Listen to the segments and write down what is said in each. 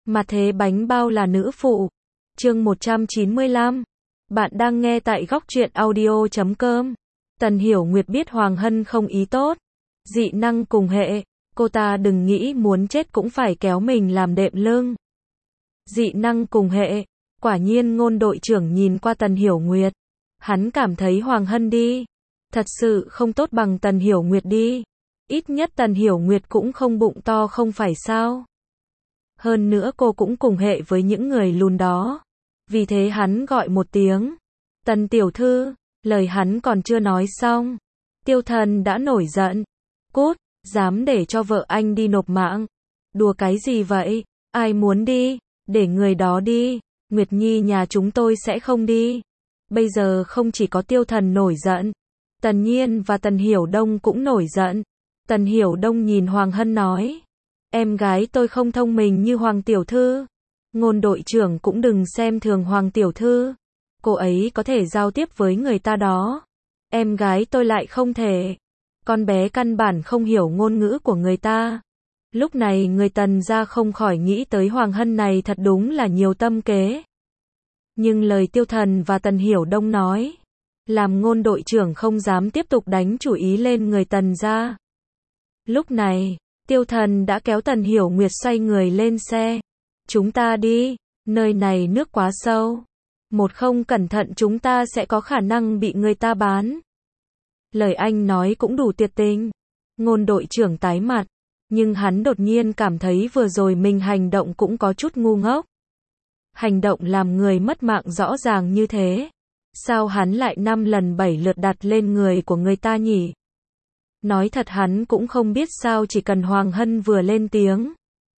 Mà thế bánh bao là nữ phụ. Chương 195. Bạn đang nghe tại góc truyện audio.com. Tần Hiểu Nguyệt biết Hoàng Hân không ý tốt. Dị năng cùng hệ, cô ta đừng nghĩ muốn chết cũng phải kéo mình làm đệm lưng. Dị năng cùng hệ, quả nhiên Ngôn đội trưởng nhìn qua Tần Hiểu Nguyệt. Hắn cảm thấy Hoàng Hân đi thật sự không tốt bằng Tần Hiểu Nguyệt đi. Ít nhất Tần Hiểu Nguyệt cũng không bụng to không phải sao. Hơn nữa cô cũng cùng hệ với những người lùn đó. Vì thế hắn gọi một tiếng. Tần tiểu thư, lời hắn còn chưa nói xong. Tiêu Thần đã nổi giận. Cút, dám để cho vợ anh đi nộp mạng. Đùa cái gì vậy? Ai muốn đi? Để người đó đi. Nguyệt Nhi nhà chúng tôi sẽ không đi. Bây giờ không chỉ có Tiêu Thần nổi giận. Tần Nhiên và Tần Hiểu Đông cũng nổi giận. Tần Hiểu Đông nhìn Hoàng Hân nói. Em gái tôi không thông minh như Hoàng tiểu thư. Ngôn đội trưởng cũng đừng xem thường Hoàng tiểu thư. Cô ấy có thể giao tiếp với người ta đó. Em gái tôi lại không thể. Con bé căn bản không hiểu ngôn ngữ của người ta. Lúc này người Tần ra không khỏi nghĩ tới Hoàng Hân này thật đúng là nhiều tâm kế. Nhưng lời Tiêu Thần và Tần Hiểu Đông nói, làm ngôn đội trưởng không dám tiếp tục đánh chủ ý lên người Tần ra. Lúc này, Tiêu Thần đã kéo Tần Hiểu Nguyệt xoay người lên xe. Chúng ta đi, nơi này nước quá sâu. Một không cẩn thận chúng ta sẽ có khả năng bị người ta bán. Lời anh nói cũng đủ tuyệt tình. Ngôn đội trưởng tái mặt. Nhưng hắn đột nhiên cảm thấy vừa rồi mình hành động cũng có chút ngu ngốc. Hành động làm người mất mạng rõ ràng như thế. Sao hắn lại 5 lần 7 lượt đặt lên người của người ta nhỉ? Nói thật hắn cũng không biết sao chỉ cần Hoàng Hân vừa lên tiếng.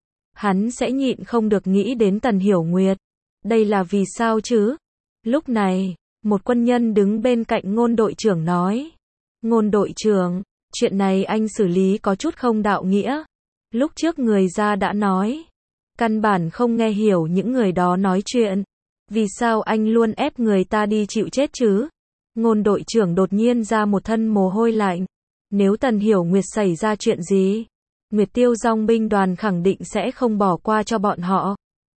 Hắn sẽ nhịn không được nghĩ đến Tần Hiểu Nguyệt. Đây là vì sao chứ? Lúc này, một quân nhân đứng bên cạnh ngôn đội trưởng nói. Ngôn đội trưởng, chuyện này anh xử lý có chút không đạo nghĩa. Lúc trước người ra đã nói. Căn bản không nghe hiểu những người đó nói chuyện. Vì sao anh luôn ép người ta đi chịu chết chứ? Ngôn đội trưởng đột nhiên ra một thân mồ hôi lạnh. Nếu Tần Hiểu Nguyệt xảy ra chuyện gì, Nguyệt Tiêu Dòng binh đoàn khẳng định sẽ không bỏ qua cho bọn họ.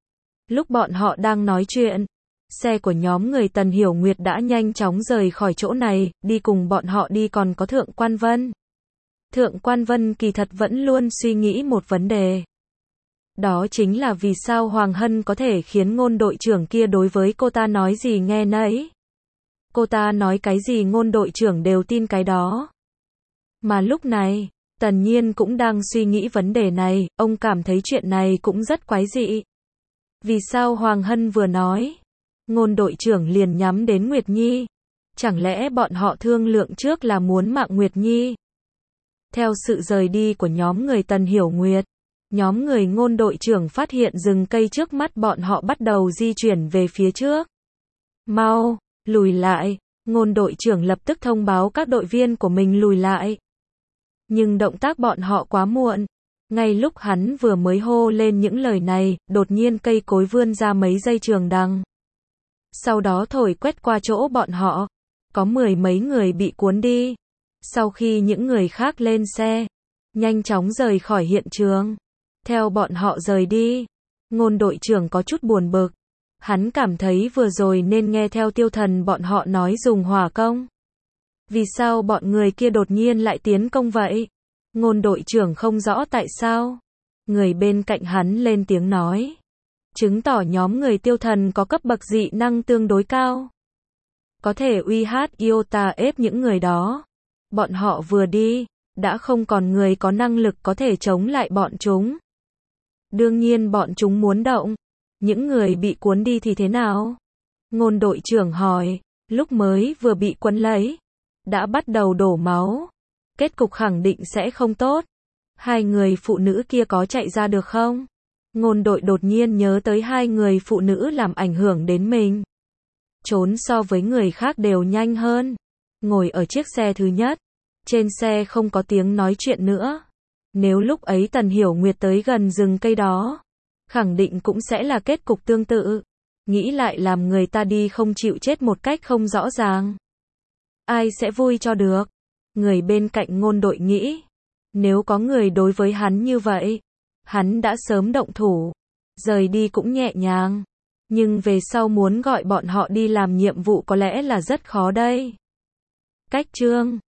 Lúc bọn họ đang nói chuyện, xe của nhóm người Tần Hiểu Nguyệt đã nhanh chóng rời khỏi chỗ này, đi cùng bọn họ đi còn có Thượng Quan Vân. Thượng Quan Vân kỳ thật vẫn luôn suy nghĩ một vấn đề. Đó chính là vì sao Hoàng Hân có thể khiến ngôn đội trưởng kia đối với cô ta nói gì nghe nấy. Cô ta nói cái gì ngôn đội trưởng đều tin cái đó. Mà lúc này, Tần Nhiên cũng đang suy nghĩ vấn đề này, ông cảm thấy chuyện này cũng rất quái dị. Vì sao Hoàng Hân vừa nói, ngôn đội trưởng liền nhắm đến Nguyệt Nhi? Chẳng lẽ bọn họ thương lượng trước là muốn mạng Nguyệt Nhi? Theo sự rời đi của nhóm người Tần Hiểu Nguyệt, nhóm người ngôn đội trưởng phát hiện rừng cây trước mắt bọn họ bắt đầu di chuyển về phía trước. Mau, lùi lại, ngôn đội trưởng lập tức thông báo các đội viên của mình lùi lại. Nhưng động tác bọn họ quá muộn. Ngay lúc hắn vừa mới hô lên những lời này, đột nhiên cây cối vươn ra mấy dây trường đằng. Sau đó thổi quét qua chỗ bọn họ. Có 10 mấy người bị cuốn đi. Sau khi những người khác lên xe, nhanh chóng rời khỏi hiện trường. Theo bọn họ rời đi, ngôn đội trưởng có chút buồn bực. Hắn cảm thấy vừa rồi nên nghe theo Tiêu Thần bọn họ nói dùng hỏa công. Vì sao bọn người kia đột nhiên lại tiến công vậy? Ngôn đội trưởng không rõ tại sao. Người bên cạnh hắn lên tiếng nói. Chứng tỏ nhóm người Tiêu Thần có cấp bậc dị năng tương đối cao. Có thể uy hát iota ép những người đó. Bọn họ vừa đi, đã không còn người có năng lực có thể chống lại bọn chúng. Đương nhiên bọn chúng muốn động. Những người bị cuốn đi thì thế nào? Ngôn đội trưởng hỏi, lúc mới vừa bị quấn lấy, đã bắt đầu đổ máu. Kết cục khẳng định sẽ không tốt. Hai người phụ nữ kia có chạy ra được không? Ngôn đội đột nhiên nhớ tới hai người phụ nữ làm ảnh hưởng đến mình. Trốn so với người khác đều nhanh hơn. Ngồi ở chiếc xe thứ nhất. Trên xe không có tiếng nói chuyện nữa. Nếu lúc ấy Tần Hiểu Nguyệt tới gần rừng cây đó, khẳng định cũng sẽ là kết cục tương tự. Nghĩ lại làm người ta đi không chịu chết một cách không rõ ràng. Ai sẽ vui cho được? Người bên cạnh ngôn đội nghĩ. Nếu có người đối với hắn như vậy, hắn đã sớm động thủ. Rời đi cũng nhẹ nhàng. Nhưng về sau muốn gọi bọn họ đi làm nhiệm vụ có lẽ là rất khó đây. Cách chương